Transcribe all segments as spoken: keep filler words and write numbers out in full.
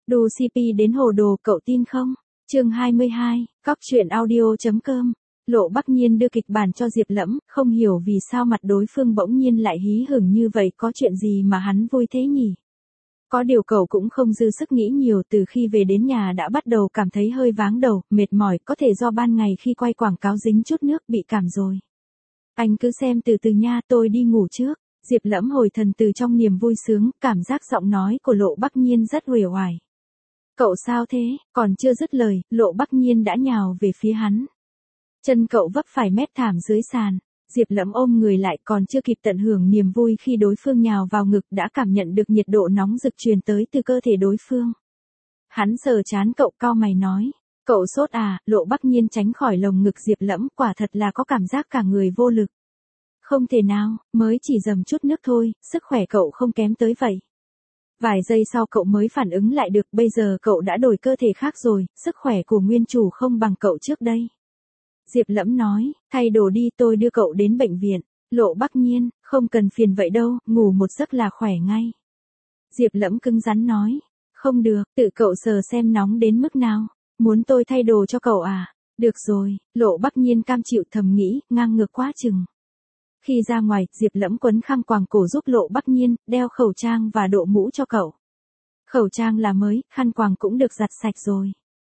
Đu xê pê đến hồ đồ, cậu tin không? Chương hai mươi hai, cóc truyện audio.com. Lộ Bắc Nhiên đưa kịch bản cho Diệp Lẫm, không hiểu vì sao mặt đối phương bỗng nhiên lại hí hửng như vậy, có chuyện gì mà hắn vui thế nhỉ? Có điều cậu cũng không dư sức nghĩ nhiều, từ khi về đến nhà đã bắt đầu cảm thấy hơi váng đầu, mệt mỏi, có thể do ban ngày khi quay quảng cáo dính chút nước bị cảm rồi. Anh cứ xem từ từ nha, tôi đi ngủ trước. Diệp Lẫm hồi thần từ trong niềm vui sướng, cảm giác giọng nói của Lộ Bắc Nhiên rất uể oải. Cậu sao thế? Còn chưa dứt lời, Lộ Bắc Nhiên đã nhào về phía hắn. Chân cậu vấp phải mép thảm dưới sàn. Diệp Lẫm ôm người lại, còn chưa kịp tận hưởng niềm vui khi đối phương nhào vào ngực đã cảm nhận được nhiệt độ nóng rực truyền tới từ cơ thể đối phương. Hắn sờ trán cậu, cau mày nói. Cậu sốt à? Lộ Bắc Nhiên tránh khỏi lồng ngực Diệp Lẫm, quả thật là có cảm giác cả người vô lực. Không thể nào, mới chỉ dầm chút nước thôi, sức khỏe cậu không kém tới vậy. Vài giây sau cậu mới phản ứng lại được, bây giờ cậu đã đổi cơ thể khác rồi, sức khỏe của nguyên chủ không bằng cậu trước đây. Diệp Lẫm nói, thay đồ đi, tôi đưa cậu đến bệnh viện. Lộ Bắc Nhiên, không cần phiền vậy đâu, ngủ một giấc là khỏe ngay. Diệp Lẫm cứng rắn nói, không được, tự cậu sờ xem nóng đến mức nào. Muốn tôi thay đồ cho cậu à? Được rồi, Lộ Bắc Nhiên cam chịu, thầm nghĩ, ngang ngược quá chừng. Khi ra ngoài, Diệp Lẫm quấn khăn quàng cổ giúp Lộ Bắc Nhiên, đeo khẩu trang và đội mũ cho cậu. Khẩu trang là mới, khăn quàng cũng được giặt sạch rồi.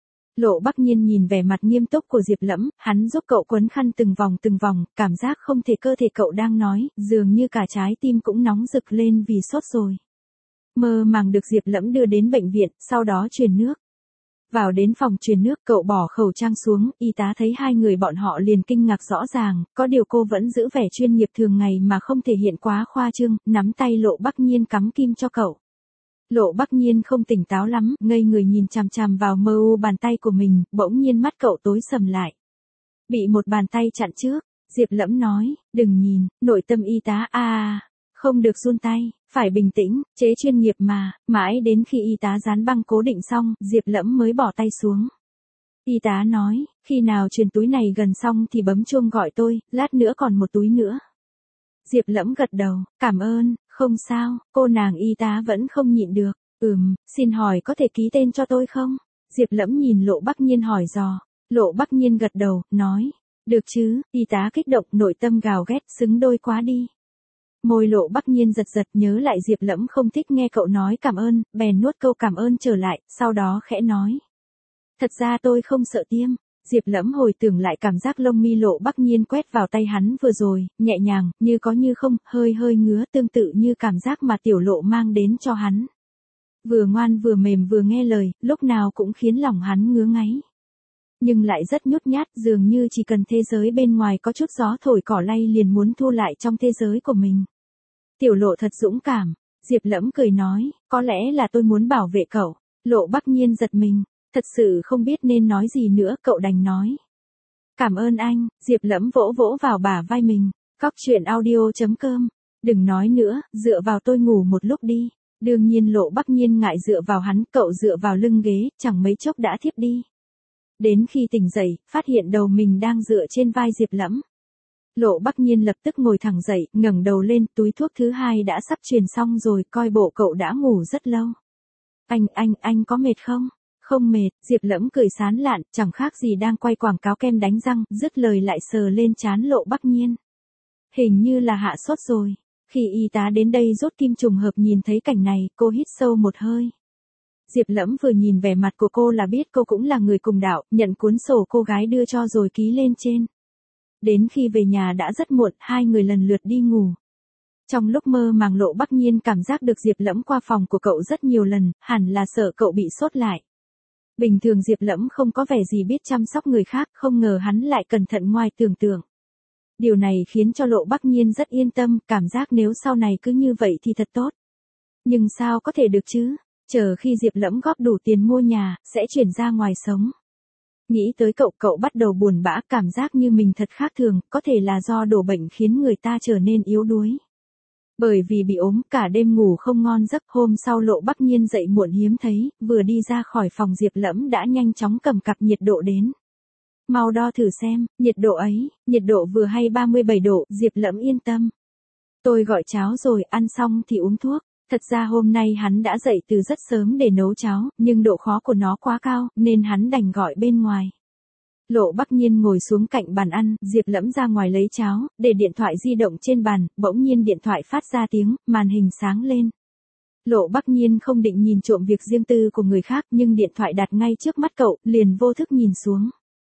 Lộ Bắc Nhiên nhìn vẻ mặt nghiêm túc của Diệp Lẫm, hắn giúp cậu quấn khăn từng vòng từng vòng, cảm giác không thể cơ thể cậu đang nói, dường như cả trái tim cũng nóng rực lên vì sốt rồi. Mơ màng được Diệp Lẫm đưa đến bệnh viện, sau đó truyền nước. Vào đến phòng truyền nước, cậu bỏ khẩu trang xuống, y tá thấy hai người bọn họ liền kinh ngạc rõ ràng, có điều cô vẫn giữ vẻ chuyên nghiệp thường ngày mà không thể hiện quá khoa trương, nắm tay Lộ Bắc Nhiên cắm kim cho cậu. Lộ Bắc Nhiên không tỉnh táo lắm, ngây người nhìn chằm chằm vào mơ u bàn tay của mình, bỗng nhiên mắt cậu tối sầm lại. Bị một bàn tay chặn trước, Diệp Lẫm nói, đừng nhìn, nội tâm y tá a à, không được run tay, phải bình tĩnh, chế chuyên nghiệp mà, mãi đến khi y tá dán băng cố định xong, Diệp Lẫm mới bỏ tay xuống. Y tá nói, khi nào truyền túi này gần xong thì bấm chuông gọi tôi, lát nữa còn một túi nữa. Diệp Lẫm gật đầu, cảm ơn, không sao, cô nàng y tá vẫn không nhịn được, ừm, xin hỏi có thể ký tên cho tôi không? Diệp Lẫm nhìn Lộ Bắc Nhiên hỏi dò, Lộ Bắc Nhiên gật đầu, nói, được chứ, y tá kích động, nội tâm gào ghét, xứng đôi quá đi. Môi Lộ Bắc Nhiên giật giật, nhớ lại Diệp Lẫm không thích nghe cậu nói cảm ơn, bèn nuốt câu cảm ơn trở lại, sau đó khẽ nói. Thật ra tôi không sợ tiêm. Diệp Lẫm hồi tưởng lại cảm giác lông mi Lộ Bắc Nhiên quét vào tay hắn vừa rồi, nhẹ nhàng, như có như không, hơi hơi ngứa, tương tự như cảm giác mà tiểu Lộ mang đến cho hắn. Vừa ngoan vừa mềm vừa nghe lời, lúc nào cũng khiến lòng hắn ngứa ngáy. Nhưng lại rất nhút nhát, dường như chỉ cần thế giới bên ngoài có chút gió thổi cỏ lay liền muốn thu lại trong thế giới của mình. Tiểu Lộ thật dũng cảm. Diệp Lẫm cười nói, có lẽ là tôi muốn bảo vệ cậu. Lộ Bắc Nhiên giật mình, thật sự không biết nên nói gì nữa, cậu đành nói. Cảm ơn anh. Diệp Lẫm vỗ vỗ vào bả vai mình. Cóc truyện audio.com. Đừng nói nữa, dựa vào tôi ngủ một lúc đi. Đương nhiên Lộ Bắc Nhiên ngại dựa vào hắn, cậu dựa vào lưng ghế, chẳng mấy chốc đã thiếp đi. Đến khi tỉnh dậy, phát hiện đầu mình đang dựa trên vai Diệp Lẫm. Lộ Bắc Nhiên lập tức ngồi thẳng dậy, ngẩng đầu lên, túi thuốc thứ hai đã sắp truyền xong rồi, coi bộ cậu đã ngủ rất lâu. Anh, anh, anh có mệt không? Không mệt, Diệp Lẫm cười sán lạn, chẳng khác gì đang quay quảng cáo kem đánh răng, dứt lời lại sờ lên trán Lộ Bắc Nhiên. Hình như là hạ sốt rồi. Khi y tá đến đây rút kim trùng hợp nhìn thấy cảnh này, cô hít sâu một hơi. Diệp Lẫm vừa nhìn vẻ mặt của cô là biết cô cũng là người cùng đạo, nhận cuốn sổ cô gái đưa cho rồi ký lên trên. Đến khi về nhà đã rất muộn, hai người lần lượt đi ngủ. Trong lúc mơ màng Lộ Bắc Nhiên cảm giác được Diệp Lẫm qua phòng của cậu rất nhiều lần, hẳn là sợ cậu bị sốt lại. Bình thường Diệp Lẫm không có vẻ gì biết chăm sóc người khác, không ngờ hắn lại cẩn thận ngoài tưởng tượng. Điều này khiến cho Lộ Bắc Nhiên rất yên tâm, cảm giác nếu sau này cứ như vậy thì thật tốt. Nhưng sao có thể được chứ? Chờ khi Diệp Lẫm góp đủ tiền mua nhà, sẽ chuyển ra ngoài sống. Nghĩ tới cậu, cậu bắt đầu buồn bã, cảm giác như mình thật khác thường, có thể là do đổ bệnh khiến người ta trở nên yếu đuối. Bởi vì bị ốm, cả đêm ngủ không ngon giấc, hôm sau Lộ Bắc Nhiên dậy muộn hiếm thấy, vừa đi ra khỏi phòng Diệp Lẫm đã nhanh chóng cầm cặp nhiệt độ đến. Mau đo thử xem, nhiệt độ ấy, nhiệt độ vừa hay ba mươi bảy độ, Diệp Lẫm yên tâm. Tôi gọi cháo rồi, ăn xong thì uống thuốc. Thật ra hôm nay hắn đã dậy từ rất sớm để nấu cháo, nhưng độ khó của nó quá cao, nên hắn đành gọi bên ngoài. Lộ Bắc Nhiên ngồi xuống cạnh bàn ăn, Diệp Lẫm ra ngoài lấy cháo, để điện thoại di động trên bàn, bỗng nhiên điện thoại phát ra tiếng, màn hình sáng lên. Lộ Bắc Nhiên không định nhìn trộm việc riêng tư của người khác, nhưng điện thoại đặt ngay trước mắt cậu, liền vô thức nhìn xuống.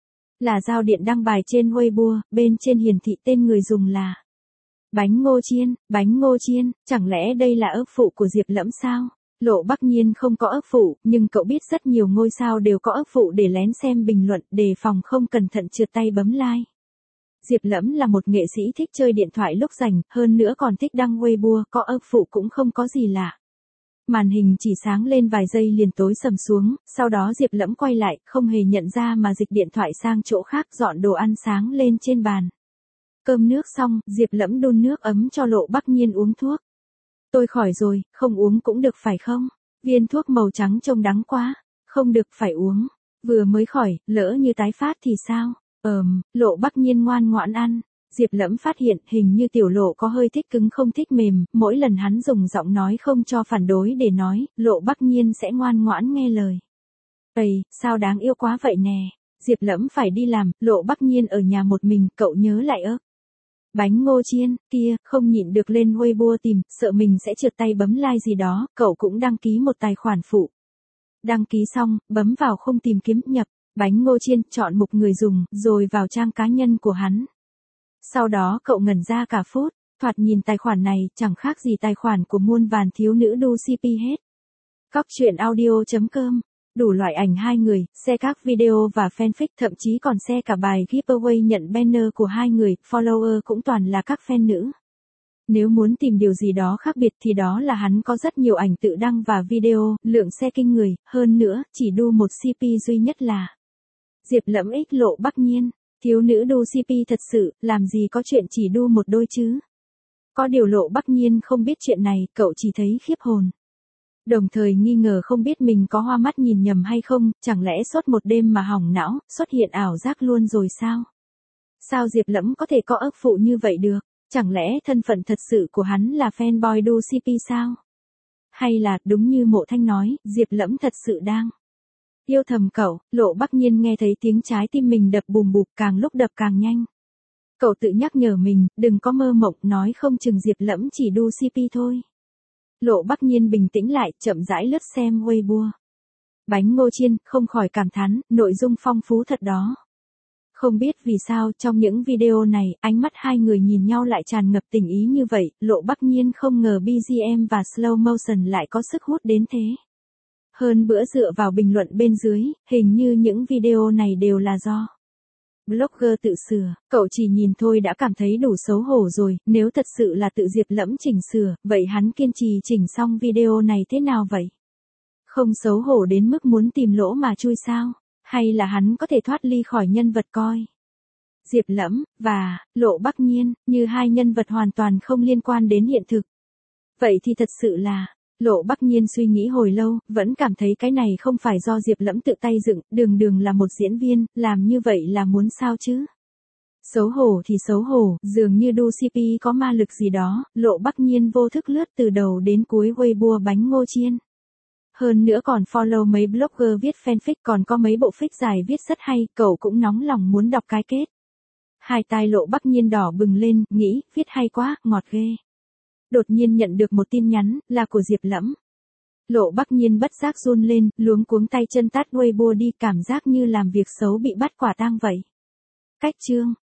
Là Giao Điện đăng bài trên Weibo, bên trên hiển thị tên người dùng là Bánh ngô chiên, bánh ngô chiên, chẳng lẽ đây là ấp phụ của Diệp Lẫm sao? Lộ Bắc Nhiên không có ấp phụ, nhưng cậu biết rất nhiều ngôi sao đều có ấp phụ để lén xem bình luận, đề phòng không cẩn thận trượt tay bấm like. Diệp Lẫm là một nghệ sĩ thích chơi điện thoại lúc rảnh, hơn nữa còn thích đăng Weibo, có ấp phụ cũng không có gì lạ. Màn hình chỉ sáng lên vài giây liền tối sầm xuống, sau đó Diệp Lẫm quay lại, không hề nhận ra mà dịch điện thoại sang chỗ khác, dọn đồ ăn sáng lên trên bàn. Cơm nước xong, Diệp Lẫm đun nước ấm cho Lộ Bắc Nhiên uống thuốc. Tôi khỏi rồi, không uống cũng được phải không? Viên thuốc màu trắng trông đắng quá. Không được phải uống. Vừa mới khỏi, lỡ như tái phát thì sao? Ờm, Lộ Bắc Nhiên ngoan ngoãn ăn. Diệp Lẫm phát hiện hình như tiểu Lộ có hơi thích cứng không thích mềm, mỗi lần hắn dùng giọng nói không cho phản đối để nói, Lộ Bắc Nhiên sẽ ngoan ngoãn nghe lời. Ây, sao đáng yêu quá vậy nè. Diệp Lẫm phải đi làm, Lộ Bắc Nhiên ở nhà một mình, cậu nhớ lại ớ. Bánh ngô chiên, kia, không nhịn được lên Weibo tìm, sợ mình sẽ trượt tay bấm like gì đó, cậu cũng đăng ký một tài khoản phụ. Đăng ký xong, bấm vào khung tìm kiếm, nhập, bánh ngô chiên, chọn mục người dùng, rồi vào trang cá nhân của hắn. Sau đó cậu ngẩn ra cả phút, thoạt nhìn tài khoản này, chẳng khác gì tài khoản của muôn vàn thiếu nữ đu xê pê hết. Cóc truyện audio chấm com, đủ loại ảnh hai người, xe các video và fanfic, thậm chí còn xe cả bài giveaway nhận banner của hai người, follower cũng toàn là các fan nữ. Nếu muốn tìm điều gì đó khác biệt thì đó là hắn có rất nhiều ảnh tự đăng và video, lượng xe kinh người, hơn nữa, chỉ đu một xê pê duy nhất là Diệp Lẫm x Lộ Bắc Nhiên. Thiếu nữ đu xê pê thật sự, làm gì có chuyện chỉ đu một đôi chứ. Có điều Lộ Bắc Nhiên không biết chuyện này, cậu chỉ thấy khiếp hồn. Đồng thời nghi ngờ không biết mình có hoa mắt nhìn nhầm hay không, chẳng lẽ sốt một đêm mà hỏng não, xuất hiện ảo giác luôn rồi sao? Sao Diệp Lẫm có thể có ấp phụ như vậy được? Chẳng lẽ thân phận thật sự của hắn là fanboy đu xê pê sao? Hay là, đúng như Mộ Thanh nói, Diệp Lẫm thật sự đang yêu thầm cậu? Lộ Bắc Nhiên nghe thấy tiếng trái tim mình đập bùm bụp, càng lúc đập càng nhanh. Cậu tự nhắc nhở mình, đừng có mơ mộng, nói không chừng Diệp Lẫm chỉ đu xê pê thôi. Lộ Bắc Nhiên bình tĩnh lại, chậm rãi lướt xem Weibo. Bánh ngô chiên, không khỏi cảm thán, nội dung phong phú thật đó. Không biết vì sao, trong những video này, ánh mắt hai người nhìn nhau lại tràn ngập tình ý như vậy, Lộ Bắc Nhiên không ngờ bê giê em và slow motion lại có sức hút đến thế. Hơn bữa dựa vào bình luận bên dưới, hình như những video này đều là do blogger tự sửa, cậu chỉ nhìn thôi đã cảm thấy đủ xấu hổ rồi, nếu thật sự là tự Diệp Lẫm chỉnh sửa, vậy hắn kiên trì chỉnh xong video này thế nào vậy? Không xấu hổ đến mức muốn tìm lỗ mà chui sao? Hay là hắn có thể thoát ly khỏi nhân vật coi Diệp Lẫm và Lộ Bắc Nhiên như hai nhân vật hoàn toàn không liên quan đến hiện thực? Vậy thì thật sự là Lộ Bắc Nhiên suy nghĩ hồi lâu, vẫn cảm thấy cái này không phải do Diệp Lẫm tự tay dựng, đường đường là một diễn viên, làm như vậy là muốn sao chứ? Xấu hổ thì xấu hổ, dường như đu xê pê có ma lực gì đó, Lộ Bắc Nhiên vô thức lướt từ đầu đến cuối Weibo bánh ngô chiên. Hơn nữa còn follow mấy blogger viết fanfic, còn có mấy bộ fic dài viết rất hay, cậu cũng nóng lòng muốn đọc cái kết. Hai tai Lộ Bắc Nhiên đỏ bừng lên, nghĩ, viết hay quá, ngọt ghê. Đột nhiên nhận được một tin nhắn, là của Diệp Lẫm. Lộ Bắc Nhiên bất giác run lên, luống cuống tay chân tắt Weibo đi, cảm giác như làm việc xấu bị bắt quả tang vậy. Cách chương